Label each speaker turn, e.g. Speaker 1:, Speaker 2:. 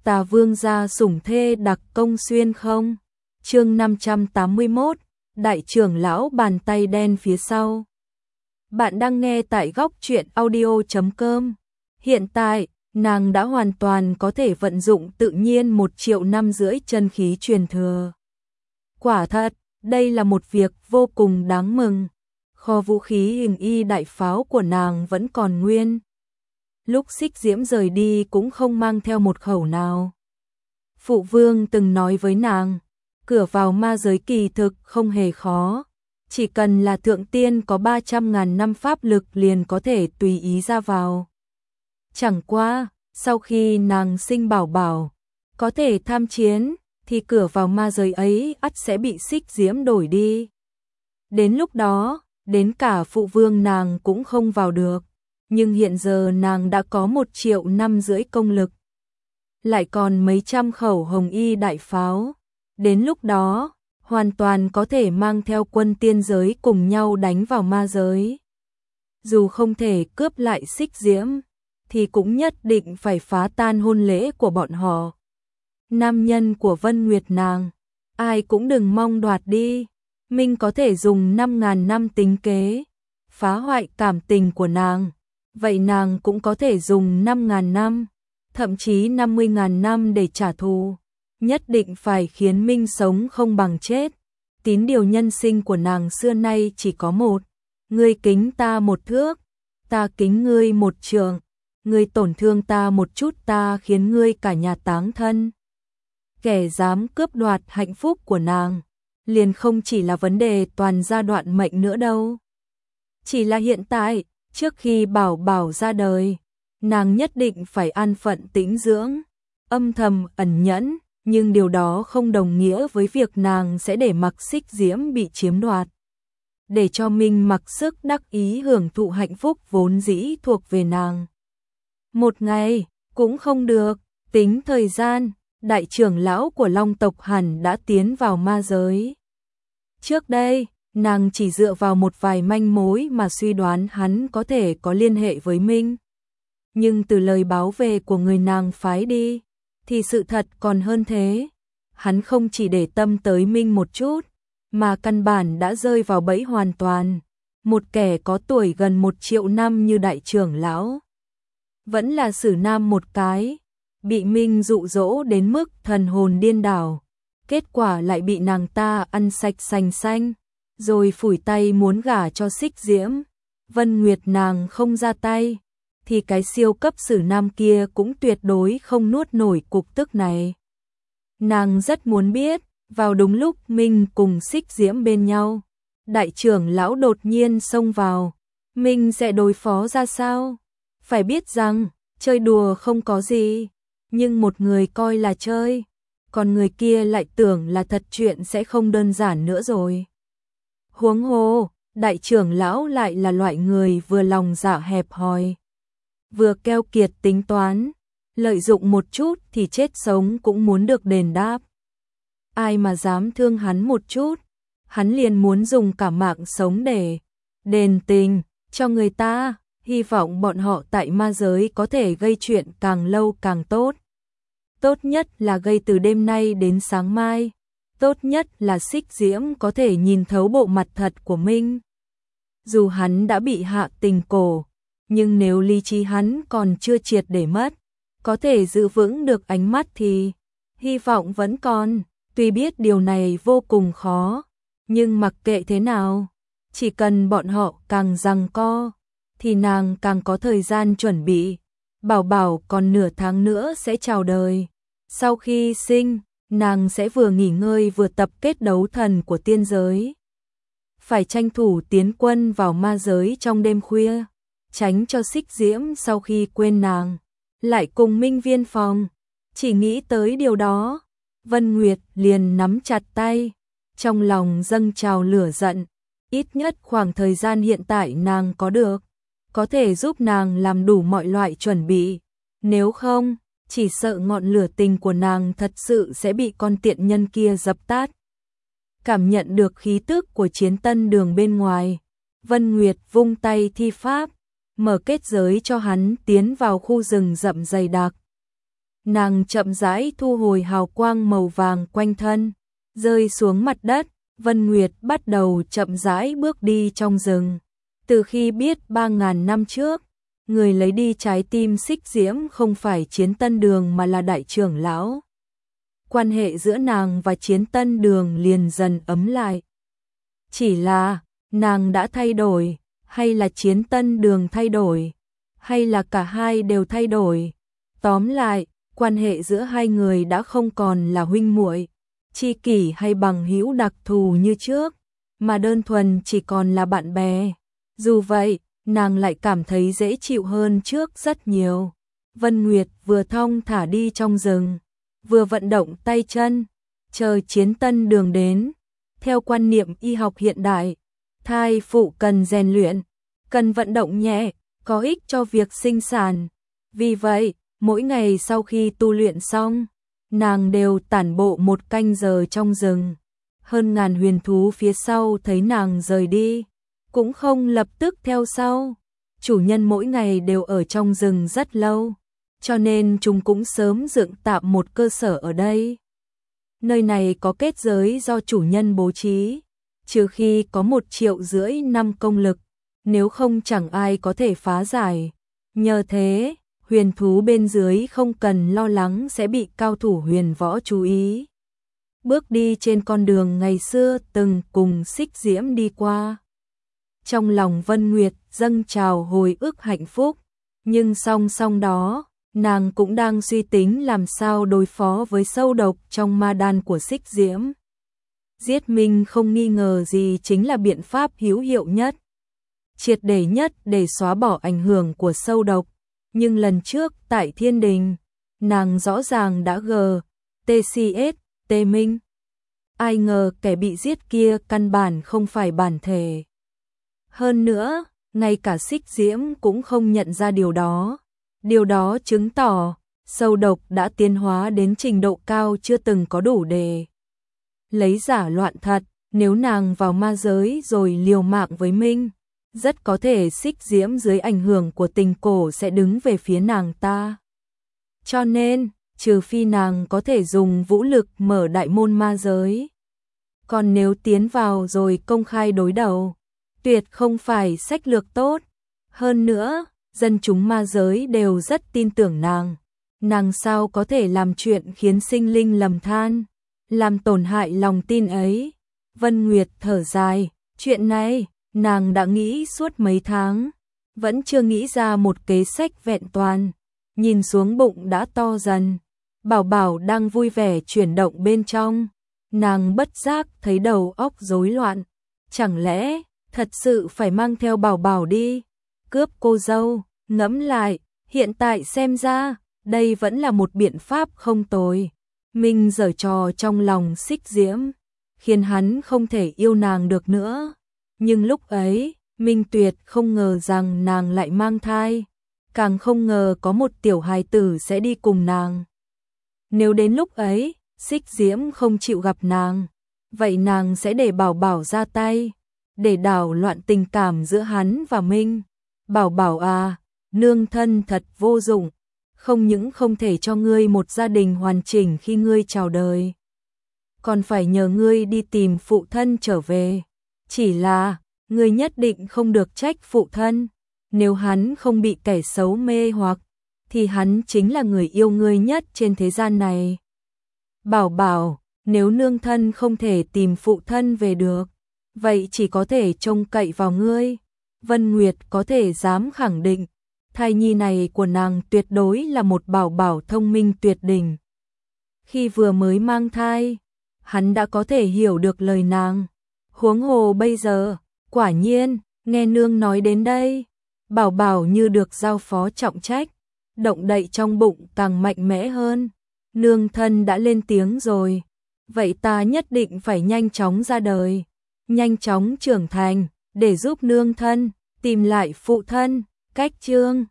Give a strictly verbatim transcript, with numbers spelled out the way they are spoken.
Speaker 1: Tà Vương gia sủng thê đặc công xuyên không? Chương năm trăm tám mươi mốt, Đại trưởng lão bàn tay đen phía sau. Bạn đang nghe tại góc truyện audio chấm com. Hiện tại, nàng đã hoàn toàn có thể vận dụng tự nhiên một triệu năm rưỡi chân khí truyền thừa. Quả thật, đây là một việc vô cùng đáng mừng. Kho vũ khí hình y đại pháo của nàng vẫn còn nguyên. Lúc Xích Diễm rời đi cũng không mang theo một khẩu nào. Phụ vương từng nói với nàng, cửa vào ma giới kỳ thực không hề khó. Chỉ cần là thượng tiên có ba trăm ngàn năm pháp lực liền có thể tùy ý ra vào. Chẳng qua, sau khi nàng sinh bảo bảo, có thể tham chiến, thì cửa vào ma giới ấy ắt sẽ bị Xích Diễm đổi đi. Đến lúc đó, đến cả phụ vương nàng cũng không vào được. Nhưng hiện giờ nàng đã có một triệu năm rưỡi công lực. Lại còn mấy trăm khẩu hồng y đại pháo. Đến lúc đó, hoàn toàn có thể mang theo quân tiên giới cùng nhau đánh vào ma giới. Dù không thể cướp lại Xích Diễm, thì cũng nhất định phải phá tan hôn lễ của bọn họ. Nam nhân của Vân Nguyệt nàng, ai cũng đừng mong đoạt đi. Mình có thể dùng năm ngàn năm tính kế, phá hoại cảm tình của nàng. Vậy nàng cũng có thể dùng năm ngàn năm, thậm chí năm mươi ngàn năm để trả thù. Nhất định phải khiến Minh sống không bằng chết. Tín điều nhân sinh của nàng xưa nay chỉ có một. Ngươi kính ta một thước, ta kính ngươi một trượng. Ngươi tổn thương ta một chút, ta khiến ngươi cả nhà táng thân. Kẻ dám cướp đoạt hạnh phúc của nàng, liền không chỉ là vấn đề toàn gia đoạn mệnh nữa đâu. Chỉ là hiện tại, trước khi bảo bảo ra đời, nàng nhất định phải an phận tĩnh dưỡng, âm thầm ẩn nhẫn, nhưng điều đó không đồng nghĩa với việc nàng sẽ để mặc Xích Diễm bị chiếm đoạt. Để cho mình mặc sức đắc ý hưởng thụ hạnh phúc vốn dĩ thuộc về nàng. Một ngày, cũng không được, tính thời gian, đại trưởng lão của Long tộc hẳn đã tiến vào ma giới. Trước đây, nàng chỉ dựa vào một vài manh mối mà suy đoán hắn có thể có liên hệ với Minh. Nhưng từ lời báo về của người nàng phái đi, thì sự thật còn hơn thế. Hắn không chỉ để tâm tới Minh một chút, mà căn bản đã rơi vào bẫy hoàn toàn. Một kẻ có tuổi gần một triệu năm như đại trưởng lão, vẫn là xử nam một cái, bị Minh dụ dỗ đến mức thần hồn điên đảo. Kết quả lại bị nàng ta ăn sạch sành xanh, rồi phủi tay muốn gả cho Xích Diễm. Vân Nguyệt nàng không ra tay, thì cái siêu cấp sử nam kia cũng tuyệt đối không nuốt nổi cục tức này. Nàng rất muốn biết, vào đúng lúc Minh cùng Xích Diễm bên nhau, đại trưởng lão đột nhiên xông vào, Minh sẽ đối phó ra sao? Phải biết rằng, chơi đùa không có gì, nhưng một người coi là chơi, còn người kia lại tưởng là thật, chuyện sẽ không đơn giản nữa rồi. Huống hồ, đại trưởng lão lại là loại người vừa lòng dạ hẹp hòi, vừa keo kiệt tính toán, lợi dụng một chút thì chết sống cũng muốn được đền đáp. Ai mà dám thương hắn một chút, hắn liền muốn dùng cả mạng sống để đền tình cho người ta. Hy vọng bọn họ tại ma giới có thể gây chuyện càng lâu càng tốt. Tốt nhất là gây từ đêm nay đến sáng mai. Tốt nhất là Xích Diễm có thể nhìn thấu bộ mặt thật của Minh. Dù hắn đã bị hạ tình cổ, nhưng nếu lý trí hắn còn chưa triệt để mất, có thể giữ vững được ánh mắt thì hy vọng vẫn còn. Tuy biết điều này vô cùng khó, nhưng mặc kệ thế nào, chỉ cần bọn họ càng giằng co, thì nàng càng có thời gian chuẩn bị. Bảo bảo còn nửa tháng nữa sẽ chào đời. Sau khi sinh, nàng sẽ vừa nghỉ ngơi vừa tập kết đấu thần của tiên giới. Phải tranh thủ tiến quân vào ma giới trong đêm khuya, tránh cho Xích Diễm sau khi quên nàng, lại cùng Minh viên phòng. Chỉ nghĩ tới điều đó, Vân Nguyệt liền nắm chặt tay, trong lòng dâng trào lửa giận. Ít nhất khoảng thời gian hiện tại nàng có được, có thể giúp nàng làm đủ mọi loại chuẩn bị. Nếu không, chỉ sợ ngọn lửa tình của nàng thật sự sẽ bị con tiện nhân kia dập tắt. Cảm nhận được khí tức của Chiến Tân Đường bên ngoài, Vân Nguyệt vung tay thi pháp, mở kết giới cho hắn tiến vào khu rừng rậm dày đặc. nàng chậm rãi thu hồi hào quang màu vàng quanh thân, rơi xuống mặt đất. Vân Nguyệt bắt đầu chậm rãi bước đi trong rừng. Từ khi biết ba ngàn năm trước, người lấy đi trái tim Xích Diễm không phải Chiến Tân Đường mà là đại trưởng lão, quan hệ giữa nàng và Chiến Tân Đường liền dần ấm lại. Chỉ là, nàng đã thay đổi, hay là Chiến Tân Đường thay đổi, hay là cả hai đều thay đổi. Tóm lại, quan hệ giữa hai người đã không còn là huynh muội, tri kỷ hay bằng hữu đặc thù như trước, mà đơn thuần chỉ còn là bạn bè. Dù vậy, nàng lại cảm thấy dễ chịu hơn trước rất nhiều. Vân Nguyệt vừa thong thả đi trong rừng, vừa vận động tay chân, chờ Chiến Tân Đường đến. Theo quan niệm y học hiện đại, thai phụ cần rèn luyện, cần vận động nhẹ, có ích cho việc sinh sản. Vì vậy, mỗi ngày sau khi tu luyện xong, nàng đều tản bộ một canh giờ trong rừng. Hơn ngàn huyền thú phía sau thấy nàng rời đi, cũng không lập tức theo sau. Chủ nhân mỗi ngày đều ở trong rừng rất lâu, cho nên chúng cũng sớm dựng tạm một cơ sở ở đây. Nơi này có kết giới do chủ nhân bố trí, trừ khi có một triệu rưỡi năm công lực, nếu không chẳng ai có thể phá giải. Nhờ thế, huyền thú bên dưới không cần lo lắng sẽ bị cao thủ huyền võ chú ý. Bước đi trên con đường ngày xưa từng cùng Xích Diễm đi qua. Trong lòng Vân Nguyệt dâng trào hồi ức hạnh phúc, nhưng song song đó, nàng cũng đang suy tính làm sao đối phó với sâu độc trong ma đan của Xích Diễm. Giết Minh không nghi ngờ gì chính là biện pháp hữu hiệu nhất, triệt để nhất để xóa bỏ ảnh hưởng của sâu độc. Nhưng lần trước tại Thiên Đình, nàng rõ ràng đã gờ, tê xê ét, tê Minh. Ai ngờ kẻ bị giết kia căn bản không phải bản thể. Hơn nữa, ngay cả Xích Diễm cũng không nhận ra điều đó. Điều đó chứng tỏ, sâu độc đã tiến hóa đến trình độ cao chưa từng có đủ để lấy giả loạn thật. Nếu nàng vào ma giới rồi liều mạng với Minh, rất có thể Xích Diễm dưới ảnh hưởng của tình cổ sẽ đứng về phía nàng ta. Cho nên, trừ phi nàng có thể dùng vũ lực mở đại môn ma giới. Còn nếu tiến vào rồi công khai đối đầu, tuyệt không phải sách lược tốt. Hơn nữa, dân chúng ma giới đều rất tin tưởng nàng. Nàng sao có thể làm chuyện khiến sinh linh lầm than, làm tổn hại lòng tin ấy. Vân Nguyệt thở dài, chuyện này, nàng đã nghĩ suốt mấy tháng, vẫn chưa nghĩ ra một kế sách vẹn toàn. Nhìn xuống bụng đã to dần, Bảo Bảo đang vui vẻ chuyển động bên trong. Nàng bất giác thấy đầu óc rối loạn. Chẳng lẽ, thật sự phải mang theo Bảo Bảo đi, cướp cô dâu? Ngẫm lại, hiện tại xem ra, đây vẫn là một biện pháp không tồi. Minh giở trò trong lòng Xích Diễm, khiến hắn không thể yêu nàng được nữa. Nhưng lúc ấy, Minh tuyệt không ngờ rằng nàng lại mang thai, càng không ngờ có một tiểu hài tử sẽ đi cùng nàng. Nếu đến lúc ấy, Xích Diễm không chịu gặp nàng, vậy nàng sẽ để Bảo Bảo ra tay, để đảo loạn tình cảm giữa hắn và Minh. Bảo Bảo à, nương thân thật vô dụng, không những không thể cho ngươi một gia đình hoàn chỉnh khi ngươi chào đời, còn phải nhờ ngươi đi tìm phụ thân trở về. Chỉ là, ngươi nhất định không được trách phụ thân, nếu hắn không bị kẻ xấu mê hoặc, thì hắn chính là người yêu ngươi nhất trên thế gian này. Bảo Bảo, nếu nương thân không thể tìm phụ thân về được, vậy chỉ có thể trông cậy vào ngươi. Vân Nguyệt có thể dám khẳng định, thai nhi này của nàng tuyệt đối là một Bảo Bảo thông minh tuyệt đỉnh. Khi vừa mới mang thai, hắn đã có thể hiểu được lời nàng. Huống hồ bây giờ, quả nhiên, nghe nương nói đến đây, Bảo Bảo như được giao phó trọng trách, động đậy trong bụng càng mạnh mẽ hơn. Nương thân đã lên tiếng rồi, vậy ta nhất định phải nhanh chóng ra đời, nhanh chóng trưởng thành, để giúp nương thân tìm lại phụ thân. Cách chương